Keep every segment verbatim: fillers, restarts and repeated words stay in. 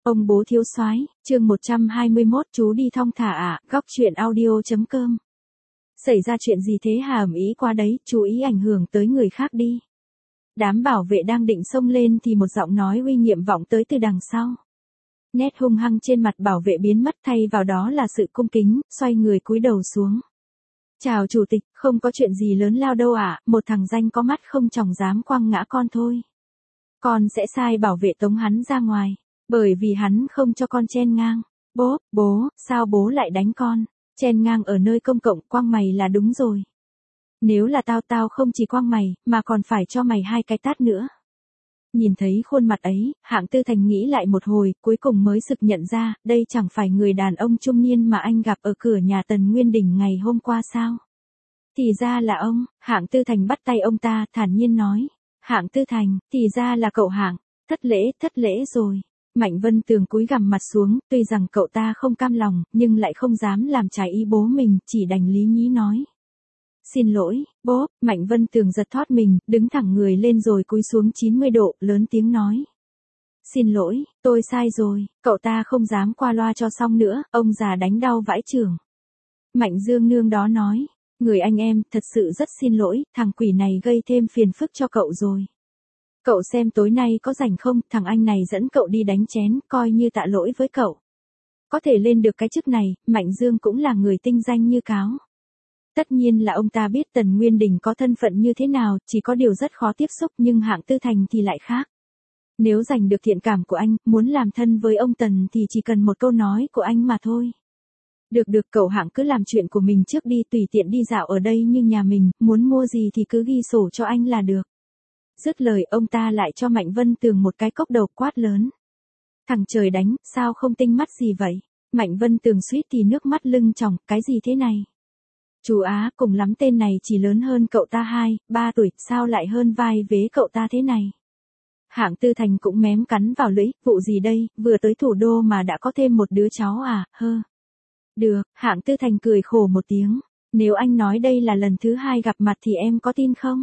Ông bố thiếu soái, chương một trăm hai mươi mốt chú đi thong thả ạ, à, góc chuyện audio.com. Xảy ra chuyện gì thế hả, ầm ĩ quá đấy, chú ý ảnh hưởng tới người khác đi. Đám bảo vệ đang định xông lên thì một giọng nói uy nghiêm vọng tới từ đằng sau. Nét hung hăng trên mặt bảo vệ biến mất, thay vào đó là sự cung kính, xoay người cúi đầu xuống. Chào chủ tịch, không có chuyện gì lớn lao đâu ạ, à, một thằng danh có mắt không tròng dám quăng ngã con thôi. Con sẽ sai bảo vệ tống hắn ra ngoài. Bởi vì hắn không cho con chen ngang. Bố, bố, sao bố lại đánh con? Chen ngang ở nơi công cộng quăng mày là đúng rồi. Nếu là tao tao không chỉ quăng mày, mà còn phải cho mày hai cái tát nữa. Nhìn thấy khuôn mặt ấy, Hạng Tư Thành nghĩ lại một hồi, cuối cùng mới sực nhận ra, đây chẳng phải người đàn ông trung niên mà anh gặp ở cửa nhà Tần Nguyên Đình ngày hôm qua sao? Thì ra là ông. Hạng Tư Thành bắt tay ông ta, thản nhiên nói. Hạng Tư Thành, thì ra là cậu Hạng. Thất lễ, thất lễ rồi. Mạnh Vân Tường cúi gằm mặt xuống, tuy rằng cậu ta không cam lòng, nhưng lại không dám làm trái ý bố mình, chỉ đành lý nhí nói. Xin lỗi, bố. Mạnh Vân Tường giật thót mình, đứng thẳng người lên rồi cúi xuống chín mươi độ, lớn tiếng nói. Xin lỗi, tôi sai rồi, cậu ta không dám qua loa cho xong nữa, ông già đánh đau vãi chưởng. Mạnh Dương Nương đó nói, người anh em, thật sự rất xin lỗi, thằng quỷ này gây thêm phiền phức cho cậu rồi. Cậu xem tối nay có rảnh không, thằng anh này dẫn cậu đi đánh chén, coi như tạ lỗi với cậu. Có thể lên được cái chức này, Mạnh Dương cũng là người tinh danh như cáo. Tất nhiên là ông ta biết Tần Nguyên Đình có thân phận như thế nào, chỉ có điều rất khó tiếp xúc, nhưng Hạng Tư Thành thì lại khác. Nếu giành được thiện cảm của anh, muốn làm thân với ông Tần thì chỉ cần một câu nói của anh mà thôi. Được được, cậu Hạng cứ làm chuyện của mình trước đi, tùy tiện đi dạo ở đây như nhà mình, muốn mua gì thì cứ ghi sổ cho anh là được. Dứt lời ông ta lại cho Mạnh Vân Tường một cái cốc đầu, quát lớn. Thằng trời đánh, sao không tinh mắt gì vậy? Mạnh Vân Tường suýt thì nước mắt lưng tròng, cái gì thế này? Chú Á, cùng lắm tên này chỉ lớn hơn cậu ta hai, ba tuổi, sao lại hơn vai vế cậu ta thế này? Hạng Tư Thành cũng mém cắn vào lưỡi, vụ gì đây, vừa tới thủ đô mà đã có thêm một đứa cháu à, hơ. Được, Hạng Tư Thành cười khổ một tiếng, nếu anh nói đây là lần thứ hai gặp mặt thì em có tin không?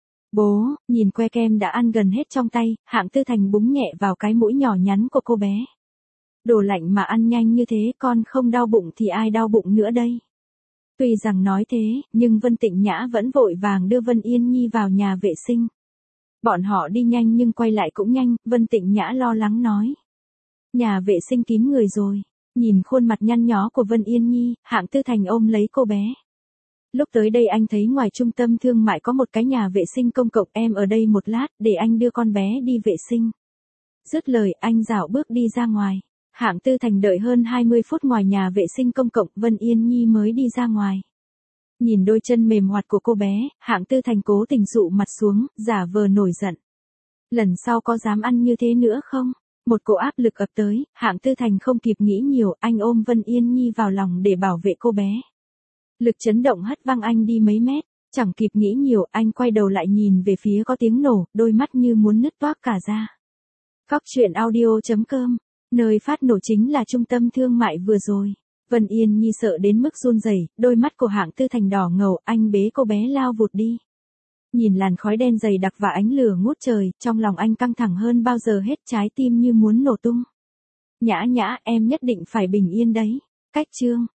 Bố, nhìn que kem đã ăn gần hết trong tay, Hạng Tư Thành búng nhẹ vào cái mũi nhỏ nhắn của cô bé. Đồ lạnh mà ăn nhanh như thế, con không đau bụng thì ai đau bụng nữa đây? Tuy rằng nói thế, nhưng Vân Tịnh Nhã vẫn vội vàng đưa Vân Yên Nhi vào nhà vệ sinh. Bọn họ đi nhanh nhưng quay lại cũng nhanh, Vân Tịnh Nhã lo lắng nói. Nhà vệ sinh kín người rồi. Nhìn khuôn mặt nhăn nhó của Vân Yên Nhi, Hạng Tư Thành ôm lấy cô bé. Lúc tới đây anh thấy ngoài trung tâm thương mại có một cái nhà vệ sinh công cộng, em ở đây một lát, để anh đưa con bé đi vệ sinh. Dứt lời, anh dạo bước đi ra ngoài. Hạng Tư Thành đợi hơn hai mươi phút ngoài nhà vệ sinh công cộng, Vân Yên Nhi mới đi ra ngoài. Nhìn đôi chân mềm hoạt của cô bé, Hạng Tư Thành cố tình dụ mặt xuống, giả vờ nổi giận. Lần sau có dám ăn như thế nữa không? Một cỗ áp lực ập tới, Hạng Tư Thành không kịp nghĩ nhiều, anh ôm Vân Yên Nhi vào lòng để bảo vệ cô bé. Lực chấn động hất văng anh đi mấy mét, chẳng kịp nghĩ nhiều, anh quay đầu lại nhìn về phía có tiếng nổ, đôi mắt như muốn nứt toác cả ra. Góc chuyện audio.com, nơi phát nổ chính là trung tâm thương mại vừa rồi. Vân Yên Nhi sợ đến mức run rẩy, đôi mắt của Hạng Tư Thành đỏ ngầu, anh bế cô bé lao vụt đi. Nhìn làn khói đen dày đặc và ánh lửa ngút trời, trong lòng anh căng thẳng hơn bao giờ hết, trái tim như muốn nổ tung. Nhã Nhã, em nhất định phải bình yên đấy. Cách chương